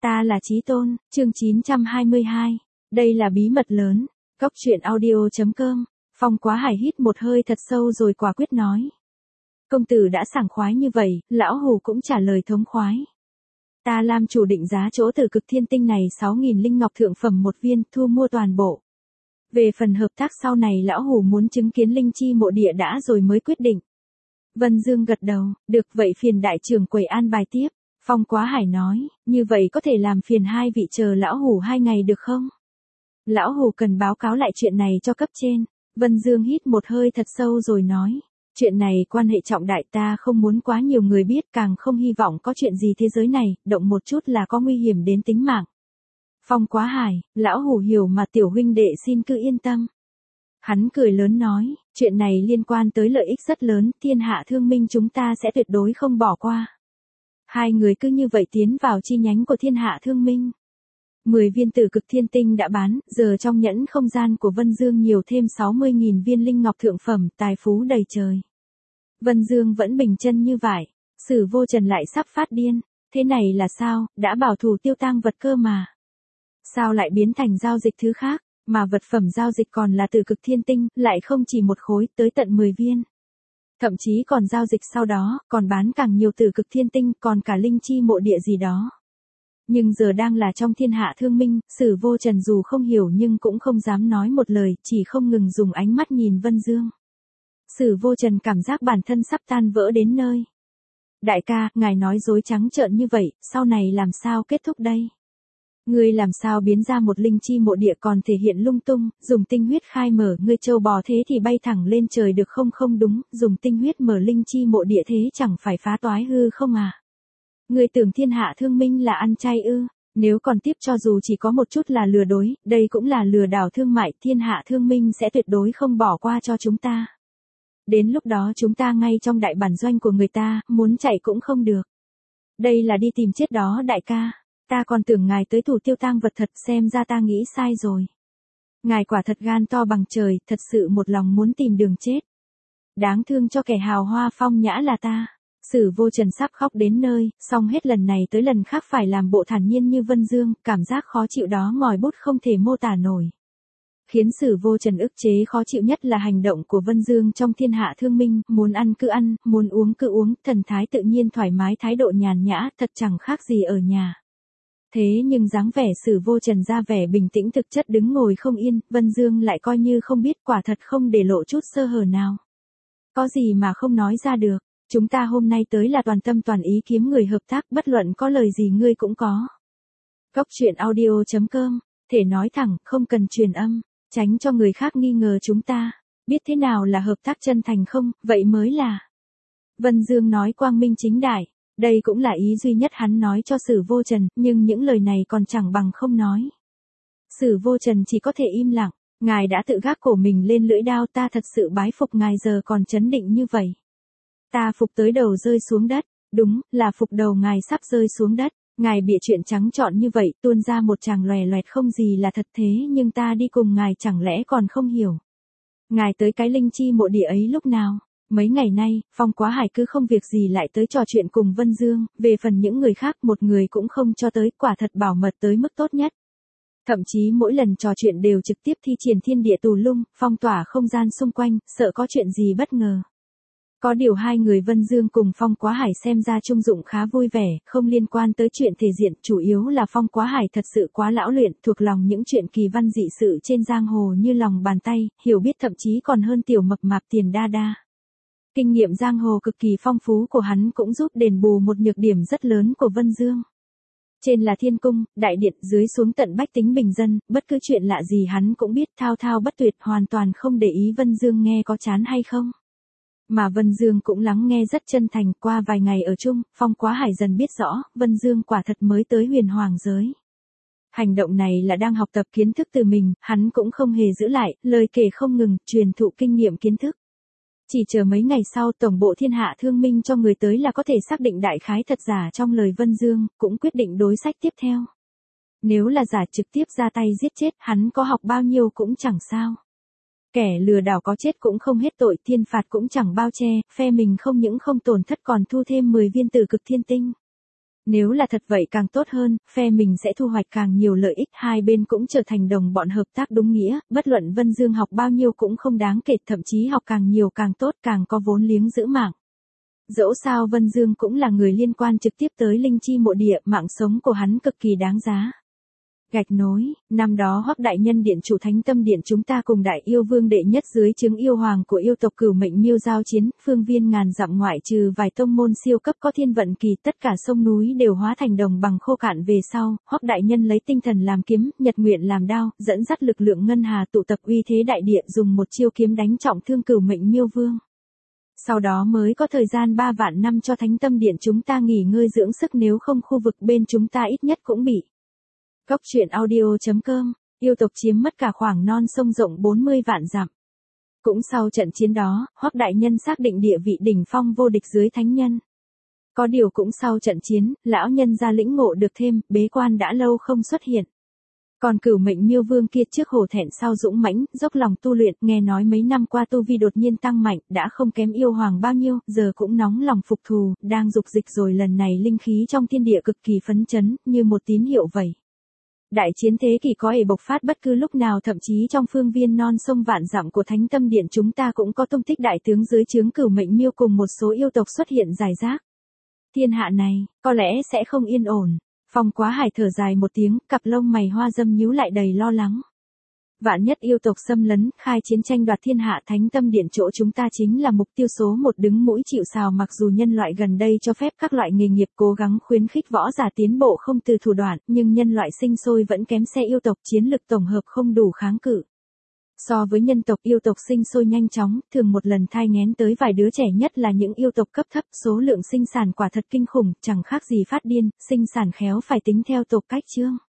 Ta là Chí Tôn, chương 922. Đây là bí mật lớn. Cóc truyện audio.com. Phong Quá Hải hít một hơi thật sâu rồi quả quyết nói. Công tử đã sảng khoái như vậy, lão hù cũng trả lời thống khoái. Ta làm chủ định giá chỗ Tử Cực Thiên Tinh này 6.000 linh ngọc thượng phẩm một viên, thu mua toàn bộ. Về phần hợp tác sau này lão hù muốn chứng kiến linh chi mộ địa đã rồi mới quyết định. Vân Dương gật đầu, được vậy phiền đại trưởng quầy an bài tiếp. Phong Quá Hải nói, như vậy có thể làm phiền hai vị chờ lão hù 2 ngày được không? Lão hù cần báo cáo lại chuyện này cho cấp trên. Vân Dương hít một hơi thật sâu rồi nói, chuyện này quan hệ trọng đại, ta không muốn quá nhiều người biết, càng không hy vọng có chuyện gì thế giới này, động một chút là có nguy hiểm đến tính mạng. Phong Quá Hải, lão hù hiểu mà tiểu huynh đệ xin cứ yên tâm. Hắn cười lớn nói, chuyện này liên quan tới lợi ích rất lớn, Thiên Hạ Thương Minh chúng ta sẽ tuyệt đối không bỏ qua. Hai người cứ như vậy tiến vào chi nhánh của Thiên Hạ Thương Minh. 10 viên Tử Cực Thiên Tinh đã bán, giờ trong nhẫn không gian của Vân Dương nhiều thêm 60.000 viên linh ngọc thượng phẩm, tài phú đầy trời. Vân Dương vẫn bình chân như vậy, Sử Vô Trần lại sắp phát điên, thế này là sao, đã bảo thủ tiêu tang vật cơ mà. Sao lại biến thành giao dịch thứ khác, mà vật phẩm giao dịch còn là Tử Cực Thiên Tinh, lại không chỉ một khối, tới tận 10 viên. Thậm chí còn giao dịch sau đó, còn bán càng nhiều Tử Cực Thiên Tinh, còn cả linh chi mộ địa gì đó. Nhưng giờ đang là trong Thiên Hạ Thương Minh, Sử Vô Trần dù không hiểu nhưng cũng không dám nói một lời, chỉ không ngừng dùng ánh mắt nhìn Vân Dương. Sử Vô Trần cảm giác bản thân sắp tan vỡ đến nơi. Đại ca, ngài nói dối trắng trợn như vậy, sau này làm sao kết thúc đây? Ngươi làm sao biến ra một linh chi mộ địa còn thể hiện lung tung, dùng tinh huyết khai mở, ngươi trâu bò thế thì bay thẳng lên trời được không? Không đúng, dùng tinh huyết mở linh chi mộ địa thế chẳng phải phá toái hư không à? Ngươi tưởng Thiên Hạ Thương Minh là ăn chay ư? Nếu còn tiếp cho dù chỉ có một chút là lừa dối, đây cũng là lừa đảo thương mại, Thiên Hạ Thương Minh sẽ tuyệt đối không bỏ qua cho chúng ta. Đến lúc đó chúng ta ngay trong đại bản doanh của người ta, muốn chạy cũng không được. Đây là đi tìm chết đó đại ca. Ta còn tưởng ngài tới thủ tiêu tang vật thật, xem ra ta nghĩ sai rồi. Ngài quả thật gan to bằng trời, thật sự một lòng muốn tìm đường chết. Đáng thương cho kẻ hào hoa phong nhã là ta. Sử Vô Trần sắp khóc đến nơi, xong hết lần này tới lần khác phải làm bộ thản nhiên như Vân Dương, cảm giác khó chịu đó ngòi bút không thể mô tả nổi. Khiến Sử Vô Trần ức chế khó chịu nhất là hành động của Vân Dương trong Thiên Hạ Thương Minh, muốn ăn cứ ăn, muốn uống cứ uống, thần thái tự nhiên thoải mái, thái độ nhàn nhã, thật chẳng khác gì ở nhà. Thế nhưng dáng vẻ Sử Vô Trần ra vẻ bình tĩnh, thực chất đứng ngồi không yên, Vân Dương lại coi như không biết, quả thật không để lộ chút sơ hở nào. Có gì mà không nói ra được, chúng ta hôm nay tới là toàn tâm toàn ý kiếm người hợp tác, bất luận có lời gì ngươi cũng có. Cóc truyện audio.com, thể nói thẳng, không cần truyền âm, tránh cho người khác nghi ngờ chúng ta. Biết thế nào là hợp tác chân thành không, vậy mới là. Vân Dương nói quang minh chính đại. Đây cũng là ý duy nhất hắn nói cho Sử Vô Trần, nhưng những lời này còn chẳng bằng không nói. Sử Vô Trần chỉ có thể im lặng, ngài đã tự gác cổ mình lên lưỡi đao, ta thật sự bái phục ngài, giờ còn chấn định như vậy. Ta phục tới đầu rơi xuống đất, đúng, là phục đầu ngài sắp rơi xuống đất, ngài bịa chuyện trắng trọn như vậy, tuôn ra một tràng lòe loẹt không gì là thật, thế nhưng ta đi cùng ngài chẳng lẽ còn không hiểu. Ngài tới cái linh chi mộ địa ấy lúc nào? Mấy ngày nay, Phong Quá Hải cứ không việc gì lại tới trò chuyện cùng Vân Dương, về phần những người khác một người cũng không cho tới, quả thật bảo mật tới mức tốt nhất. Thậm chí mỗi lần trò chuyện đều trực tiếp thi triển thiên địa tù lung, phong tỏa không gian xung quanh, sợ có chuyện gì bất ngờ. Có điều hai người Vân Dương cùng Phong Quá Hải xem ra chung dụng khá vui vẻ, không liên quan tới chuyện thể diện, chủ yếu là Phong Quá Hải thật sự quá lão luyện, thuộc lòng những chuyện kỳ văn dị sự trên giang hồ như lòng bàn tay, hiểu biết thậm chí còn hơn tiểu mập mạp Tiền Đa Đa. Kinh nghiệm giang hồ cực kỳ phong phú của hắn cũng giúp đền bù một nhược điểm rất lớn của Vân Dương. Trên là thiên cung, đại điện, dưới xuống tận bách tính bình dân, bất cứ chuyện lạ gì hắn cũng biết, thao thao bất tuyệt, hoàn toàn không để ý Vân Dương nghe có chán hay không. Mà Vân Dương cũng lắng nghe rất chân thành. Qua vài ngày ở chung, Phong Quá Hải dần biết rõ, Vân Dương quả thật mới tới huyền hoàng giới. Hành động này là đang học tập kiến thức từ mình, hắn cũng không hề giữ lại, lời kể không ngừng, truyền thụ kinh nghiệm kiến thức. Chỉ chờ mấy ngày sau tổng bộ Thiên Hạ Thương Minh cho người tới là có thể xác định đại khái thật giả trong lời Vân Dương, cũng quyết định đối sách tiếp theo. Nếu là giả trực tiếp ra tay giết chết, hắn có học bao nhiêu cũng chẳng sao. Kẻ lừa đảo có chết cũng không hết tội, thiên phạt cũng chẳng bao che, phe mình không những không tổn thất còn thu thêm 10 viên Tử Cực Thiên Tinh. Nếu là thật vậy càng tốt hơn, phe mình sẽ thu hoạch càng nhiều lợi ích, hai bên cũng trở thành đồng bọn hợp tác đúng nghĩa, bất luận Vân Dương học bao nhiêu cũng không đáng kể, thậm chí học càng nhiều càng tốt, càng có vốn liếng giữ mạng. Dẫu sao Vân Dương cũng là người liên quan trực tiếp tới linh chi mộ địa, mạng sống của hắn cực kỳ đáng giá. Gạch nối, năm đó Hoắc đại nhân điện chủ Thánh Tâm Điện chúng ta cùng Đại Yêu Vương đệ nhất dưới trướng yêu hoàng của yêu tộc Cửu Mệnh Miêu giao chiến, phương viên ngàn dặm ngoại trừ vài tông môn siêu cấp có thiên vận kỳ, tất cả sông núi đều hóa thành đồng bằng khô cạn về sau, Hoắc đại nhân lấy tinh thần làm kiếm, nhật nguyện làm đao, dẫn dắt lực lượng ngân hà tụ tập uy thế đại địa, dùng một chiêu kiếm đánh trọng thương Cửu Mệnh Miêu Vương. Sau đó mới có thời gian 3 vạn năm cho Thánh Tâm Điện chúng ta nghỉ ngơi dưỡng sức, nếu không khu vực bên chúng ta ít nhất cũng bị. Cốc truyện audio.com, yêu tộc chiếm mất cả khoảng non sông rộng 40 vạn dặm. Cũng sau trận chiến đó, Hoắc đại nhân xác định địa vị đỉnh phong vô địch dưới thánh nhân. Có điều cũng sau trận chiến, lão nhân ra lĩnh ngộ được thêm, bế quan đã lâu không xuất hiện. Còn Cửu Mệnh Miêu Vương kia trước hổ thẹn sau dũng mãnh, dốc lòng tu luyện, nghe nói mấy năm qua tu vi đột nhiên tăng mạnh, đã không kém yêu hoàng bao nhiêu, giờ cũng nóng lòng phục thù, đang dục dịch rồi, lần này linh khí trong thiên địa cực kỳ phấn chấn, như một tín hiệu vậy. Đại chiến thế kỷ có thể bộc phát bất cứ lúc nào, thậm chí trong phương viên non sông vạn dặm của Thánh Tâm Điện chúng ta cũng có tung tích đại tướng dưới trướng Cửu Mệnh Miêu cùng một số yêu tộc xuất hiện rải rác. Thiên hạ này, có lẽ sẽ không yên ổn. Phong Quá Hải thở dài một tiếng, cặp lông mày hoa dâm nhíu lại đầy lo lắng. Vạn nhất yêu tộc xâm lấn, khai chiến tranh đoạt thiên hạ, Thánh Tâm Điện chỗ chúng ta chính là mục tiêu số 1 đứng mũi chịu sào. Mặc dù nhân loại gần đây cho phép các loại nghề nghiệp cố gắng khuyến khích võ giả tiến bộ không từ thủ đoạn, nhưng nhân loại sinh sôi vẫn kém xe yêu tộc, chiến lực tổng hợp không đủ kháng cự. So với nhân tộc, yêu tộc sinh sôi nhanh chóng, thường một lần thai nghén tới vài đứa trẻ, nhất là những yêu tộc cấp thấp, số lượng sinh sản quả thật kinh khủng, chẳng khác gì phát điên, sinh sản khéo phải tính theo tộc cách chương.